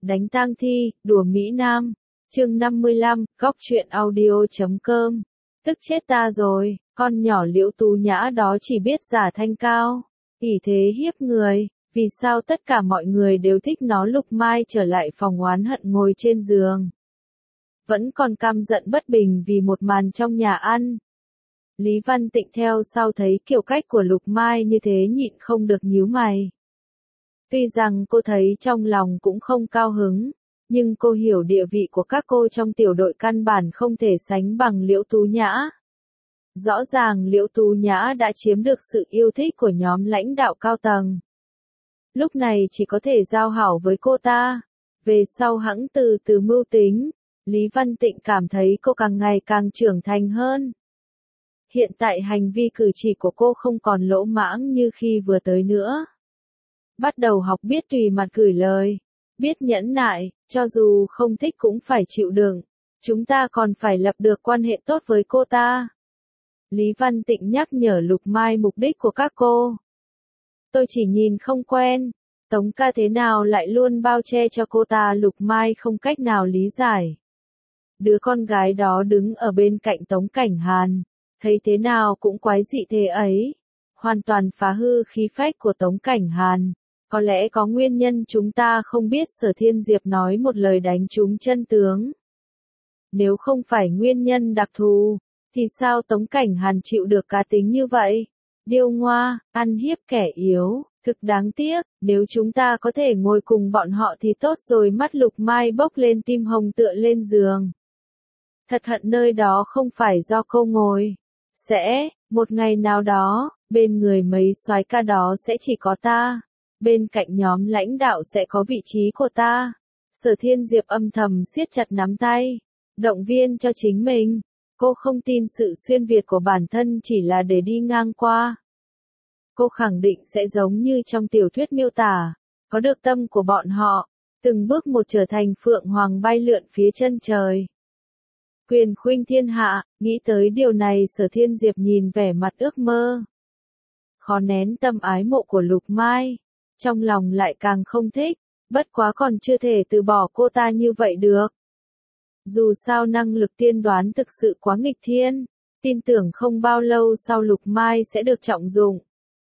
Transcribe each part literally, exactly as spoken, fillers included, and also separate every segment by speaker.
Speaker 1: Đánh tang thi, đùa Mỹ Nam. Chương năm mươi lăm, góc truyện audio chấm com. Tức chết ta rồi, con nhỏ Liễu Tú Nhã đó chỉ biết giả thanh cao, ỷ thế hiếp người, vì sao tất cả mọi người đều thích nó? Lục Mai trở lại phòng oán hận ngồi trên giường. Vẫn còn căm giận bất bình vì một màn trong nhà ăn. Lý Văn Tịnh theo sau thấy kiểu cách của Lục Mai như thế nhịn không được nhíu mày. Tuy rằng cô thấy trong lòng cũng không cao hứng, nhưng cô hiểu địa vị của các cô trong tiểu đội căn bản không thể sánh bằng Liễu Tú Nhã. Rõ ràng Liễu Tú Nhã đã chiếm được sự yêu thích của nhóm lãnh đạo cao tầng. Lúc này chỉ có thể giao hảo với cô ta, về sau hẵng từ từ mưu tính. Lý Văn Tịnh cảm thấy cô càng ngày càng trưởng thành hơn. Hiện tại hành vi cử chỉ của cô không còn lỗ mãng như khi vừa tới nữa. Bắt đầu học biết tùy mặt gửi lời, biết nhẫn nại, cho dù không thích cũng phải chịu đựng. Chúng ta còn phải lập được quan hệ tốt với cô ta. Lý Văn Tịnh nhắc nhở Lục Mai mục đích của các cô. Tôi chỉ nhìn không quen, Tống ca thế nào lại luôn bao che cho cô ta? Lục Mai không cách nào lý giải. Đứa con gái đó đứng ở bên cạnh Tống Cảnh Hàn, thấy thế nào cũng quái dị thế ấy, hoàn toàn phá hư khí phách của Tống Cảnh Hàn. Có lẽ có nguyên nhân chúng ta không biết. Sở Thiên Diệp nói một lời đánh trúng chân tướng. Nếu không phải nguyên nhân đặc thù, thì sao Tống Cảnh Hàn chịu được cá tính như vậy? Điêu ngoa, ăn hiếp kẻ yếu, thực đáng tiếc. Nếu chúng ta có thể ngồi cùng bọn họ thì tốt rồi. Mắt Lục Mai bốc lên, tim hồng tựa lên giường. Thật hận nơi đó không phải do cô ngồi. Sẽ, một ngày nào đó, bên người mấy soái ca đó sẽ chỉ có ta. Bên cạnh nhóm lãnh đạo sẽ có vị trí của ta. Sở Thiên Diệp âm thầm siết chặt nắm tay, động viên cho chính mình. Cô không tin sự xuyên Việt của bản thân chỉ là để đi ngang qua. Cô khẳng định sẽ giống như trong tiểu thuyết miêu tả, có được tâm của bọn họ, từng bước một trở thành phượng hoàng bay lượn phía chân trời. Quyền khuynh thiên hạ. Nghĩ tới điều này, Sở Thiên Diệp nhìn vẻ mặt ước mơ, khó nén tâm ái mộ của Lục Mai. Trong lòng lại càng không thích, bất quá còn chưa thể từ bỏ cô ta như vậy được. Dù sao năng lực tiên đoán thực sự quá nghịch thiên, tin tưởng không bao lâu sau Lục Mai sẽ được trọng dụng.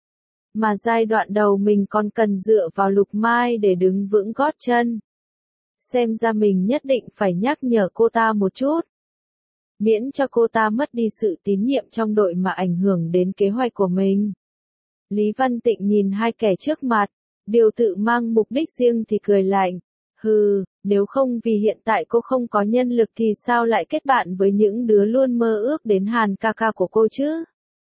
Speaker 1: Mà giai đoạn đầu mình còn cần dựa vào Lục Mai để đứng vững gót chân. Xem ra mình nhất định phải nhắc nhở cô ta một chút, miễn cho cô ta mất đi sự tín nhiệm trong đội mà ảnh hưởng đến kế hoạch của mình. Lý Văn Tịnh nhìn hai kẻ trước mặt, đều tự mang mục đích riêng thì cười lạnh. Hừ, nếu không vì hiện tại cô không có nhân lực thì sao lại kết bạn với những đứa luôn mơ ước đến Hàn ca ca của cô chứ?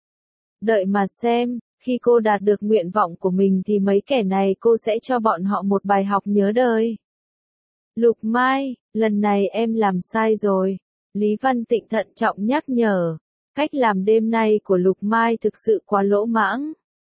Speaker 1: Đợi mà xem, khi cô đạt được nguyện vọng của mình thì mấy kẻ này cô sẽ cho bọn họ một bài học nhớ đời. Lục Mai, lần này em làm sai rồi. Lý Văn Tịnh thận trọng nhắc nhở. Cách làm đêm nay của Lục Mai thực sự quá lỗ mãng.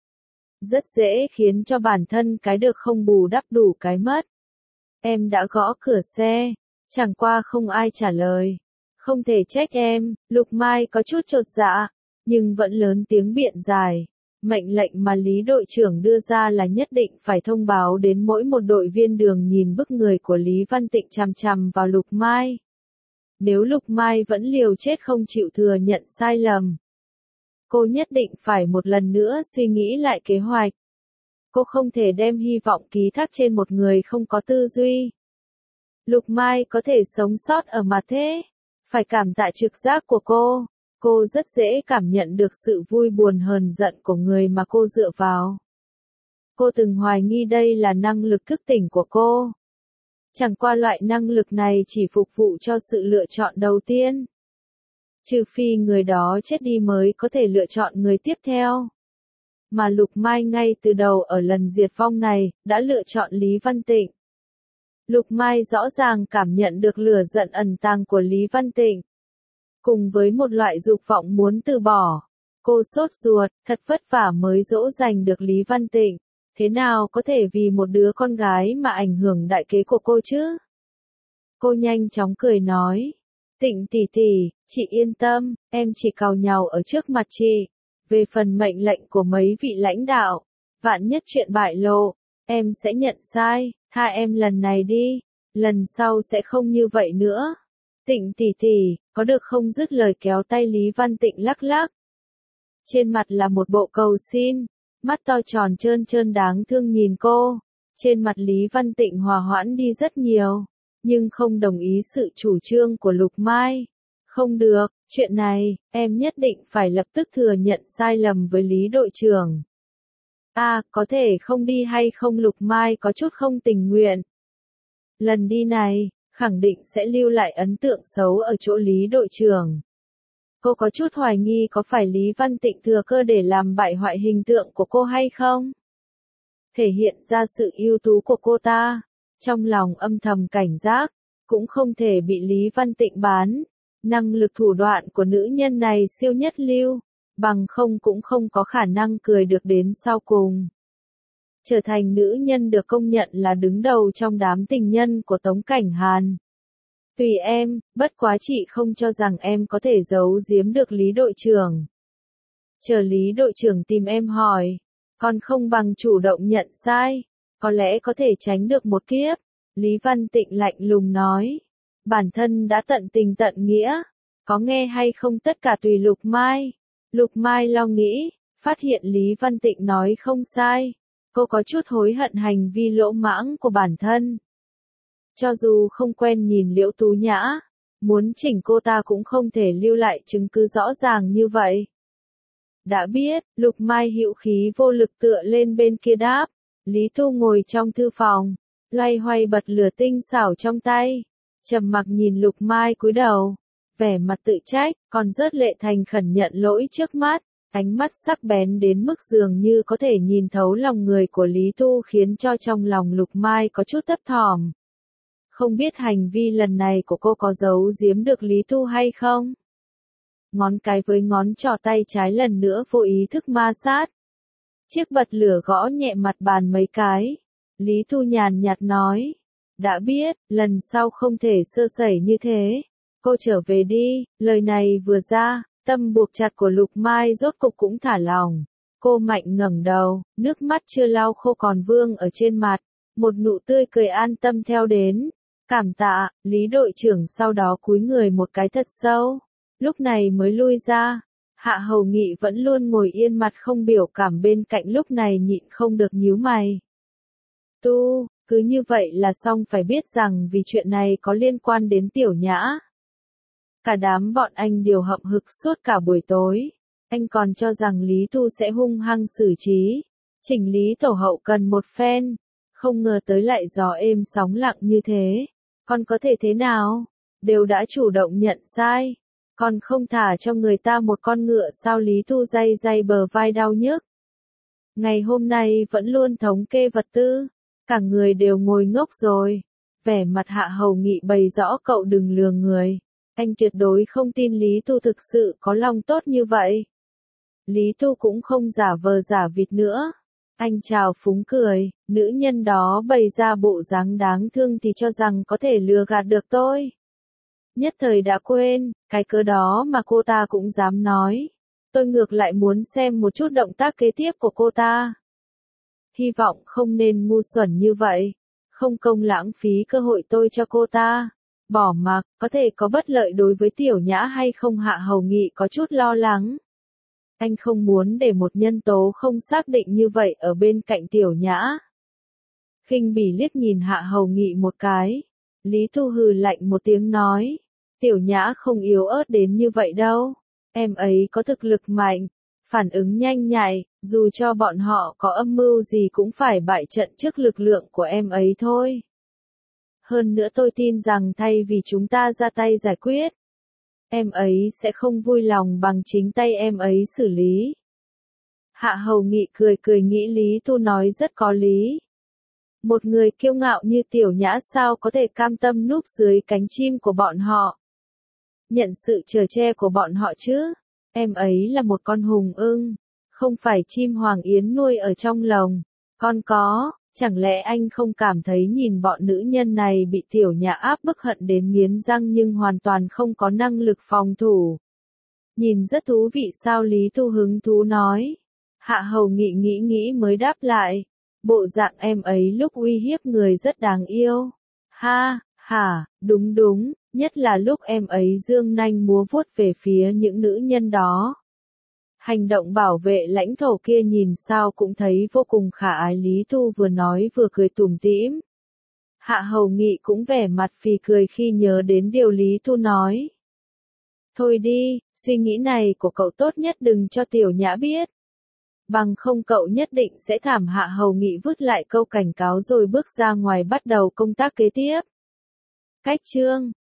Speaker 1: Rất dễ khiến cho bản thân cái được không bù đắp đủ cái mất. Em đã gõ cửa xe, chẳng qua không ai trả lời. Không thể trách em. Lục Mai có chút chột dạ, nhưng vẫn lớn tiếng biện giải. Mệnh lệnh mà Lý đội trưởng đưa ra là nhất định phải thông báo đến mỗi một đội viên. Đường nhìn bức người của Lý Văn Tịnh chằm chằm vào Lục Mai. Nếu Lục Mai vẫn liều chết không chịu thừa nhận sai lầm, cô nhất định phải một lần nữa suy nghĩ lại kế hoạch. Cô không thể đem hy vọng ký thác trên một người không có tư duy. Lục Mai có thể sống sót ở mặt thế, phải cảm tạ trực giác của cô. Cô rất dễ cảm nhận được sự vui buồn hờn giận của người mà cô dựa vào. Cô từng hoài nghi đây là năng lực thức tỉnh của cô. Chẳng qua loại năng lực này chỉ phục vụ cho sự lựa chọn đầu tiên. Trừ phi người đó chết đi mới có thể lựa chọn người tiếp theo. Mà Lục Mai ngay từ đầu ở lần diệt vong này, đã lựa chọn Lý Văn Tịnh. Lục Mai rõ ràng cảm nhận được lửa giận ẩn tàng của Lý Văn Tịnh. Cùng với một loại dục vọng muốn từ bỏ. Cô sốt ruột, thật vất vả mới dỗ dành được Lý Văn Tịnh. Thế nào có thể vì một đứa con gái mà ảnh hưởng đại kế của cô chứ? Cô nhanh chóng cười nói. Tịnh tỷ tỷ, chị yên tâm, em chỉ càu nhàu ở trước mặt chị. Về phần mệnh lệnh của mấy vị lãnh đạo, vạn nhất chuyện bại lộ, em sẽ nhận sai, tha em lần này đi. lần sau sẽ không như vậy nữa. Tịnh tỷ tỷ, có được không, dứt lời kéo tay Lý Văn Tịnh lắc lắc. Trên mặt là một bộ cầu xin, mắt to tròn trơn trơn đáng thương nhìn cô. Trên mặt Lý Văn Tịnh hòa hoãn đi rất nhiều, nhưng không đồng ý sự chủ trương của Lục Mai. Không được, chuyện này, em nhất định phải lập tức thừa nhận sai lầm với Lý đội trưởng. À, có thể không đi hay không? Lục Mai có chút không tình nguyện. Lần đi này, khẳng định sẽ lưu lại ấn tượng xấu ở chỗ Lý đội trưởng. Cô có chút hoài nghi có phải Lý Văn Tịnh thừa cơ để làm bại hoại hình tượng của cô hay không? Thể hiện ra sự ưu tú của cô ta, trong lòng âm thầm cảnh giác, cũng không thể bị Lý Văn Tịnh bán. Năng lực thủ đoạn của nữ nhân này siêu nhất lưu, bằng không cũng không có khả năng cười được đến sau cùng. Trở thành nữ nhân được công nhận là đứng đầu trong đám tình nhân của Tống Cảnh Hàn. Tùy em, bất quá chị không cho rằng em có thể giấu giếm được Lý đội trưởng. Chờ Lý đội trưởng tìm em hỏi, còn không bằng chủ động nhận sai, có lẽ có thể tránh được một kiếp. Lý Văn Tịnh lạnh lùng nói, bản thân đã tận tình tận nghĩa, có nghe hay không tất cả tùy Lục Mai. Lục Mai lo nghĩ, phát hiện Lý Văn Tịnh nói không sai, cô có chút hối hận hành vi lỗ mãng của bản thân. Cho dù không quen nhìn Liễu Tú Nhã, muốn chỉnh cô ta cũng không thể lưu lại chứng cứ rõ ràng như vậy. Đã biết, Lục Mai hữu khí vô lực tựa lên bên kia đáp. Lý Tu ngồi trong thư phòng, loay hoay bật lửa tinh xảo trong tay, trầm mặc nhìn Lục Mai cúi đầu, vẻ mặt tự trách, còn rớt lệ thành khẩn nhận lỗi trước mắt, ánh mắt sắc bén đến mức dường như có thể nhìn thấu lòng người của Lý Tu, khiến cho trong lòng Lục Mai có chút thấp thỏm. Không biết hành vi lần này của cô có giấu giếm được Lý Tu hay không? Ngón cái với ngón trỏ tay trái lần nữa vô ý thức ma sát. Chiếc bật lửa gõ nhẹ mặt bàn mấy cái. Lý Tu nhàn nhạt nói. Đã biết, lần sau không thể sơ sẩy như thế. Cô trở về đi. Lời này vừa ra, tâm buộc chặt của Lục Mai rốt cục cũng thả lỏng. Cô mạnh ngẩng đầu, nước mắt chưa lau khô còn vương ở trên mặt. Một nụ tươi cười an tâm theo đến. Cảm tạ, Lý đội trưởng sau đó cúi người một cái thật sâu. Lúc này mới lui ra. Hạ Hầu Nghị vẫn luôn ngồi yên mặt không biểu cảm bên cạnh, lúc này nhịn không được nhíu mày. Tu, cứ như vậy là xong, phải biết rằng vì chuyện này có liên quan đến Tiểu Nhã. Cả đám bọn anh đều hậm hực suốt cả buổi tối. Anh còn cho rằng Lý Tu sẽ hung hăng xử trí, chỉnh lý tổ hậu cần một phen. Không ngờ tới lại gió êm sóng lặng như thế. Còn có thể thế nào? Đều đã chủ động nhận sai. Còn không thả cho người ta một con ngựa sao? Lý Tu day day bờ vai đau nhức. Ngày hôm nay vẫn luôn thống kê vật tư. Cả người đều ngồi ngốc rồi. Vẻ mặt Hạ Hầu Nghị bày rõ cậu đừng lừa người. Anh tuyệt đối không tin Lý Tu thực sự có lòng tốt như vậy. Lý Tu cũng không giả vờ giả vịt nữa. Anh chào phúng cười, nữ nhân đó bày ra bộ dáng đáng thương thì cho rằng có thể lừa gạt được tôi. Nhất thời đã quên, cái cớ đó mà cô ta cũng dám nói. Tôi ngược lại muốn xem một chút động tác kế tiếp của cô ta. Hy vọng không nên ngu xuẩn như vậy. Không công lãng phí cơ hội tôi cho cô ta. Bỏ mặc, có thể có bất lợi đối với Tiểu Nhã hay không? Hạ Hầu Nghị có chút lo lắng. Anh không muốn để một nhân tố không xác định như vậy ở bên cạnh Tiểu Nhã. Khinh bỉ liếc nhìn Hạ Hầu Nghị một cái. Lý Tu hừ lạnh một tiếng nói. Tiểu Nhã không yếu ớt đến như vậy đâu. Em ấy có thực lực mạnh, phản ứng nhanh nhạy, dù cho bọn họ có âm mưu gì cũng phải bại trận trước lực lượng của em ấy thôi. Hơn nữa tôi tin rằng thay vì chúng ta ra tay giải quyết, em ấy sẽ không vui lòng bằng chính tay em ấy xử lý. Hạ Hầu Nghị cười cười nghĩ Lý Tu nói rất có lý. Một người kiêu ngạo như Tiểu Nhã sao có thể cam tâm núp dưới cánh chim của bọn họ. Nhận sự chở che của bọn họ chứ. Em ấy là một con hùng ưng, không phải chim hoàng yến nuôi ở trong lồng. Con có, chẳng lẽ anh không cảm thấy nhìn bọn nữ nhân này bị Tiểu Nhã áp bức hận đến nghiến răng nhưng hoàn toàn không có năng lực phòng thủ. Nhìn rất thú vị sao? Lý Tu hứng thú nói. Hạ Hầu Nghị nghĩ nghĩ mới đáp lại. Bộ dạng em ấy lúc uy hiếp người rất đáng yêu. Ha, hả, đúng đúng, nhất là lúc em ấy giương nanh múa vuốt về phía những nữ nhân đó. Hành động bảo vệ lãnh thổ kia nhìn sao cũng thấy vô cùng khả ái. Lý Thu vừa nói vừa cười tủm tỉm. Hạ Hầu Nghị cũng vẻ mặt phì cười khi nhớ đến điều Lý Thu nói. Thôi đi, suy nghĩ này của cậu tốt nhất đừng cho Tiểu Nhã biết. Bằng không cậu nhất định sẽ thảm. Hạ Hầu Nghị vứt lại câu cảnh cáo rồi bước ra ngoài bắt đầu công tác kế tiếp. Cách chương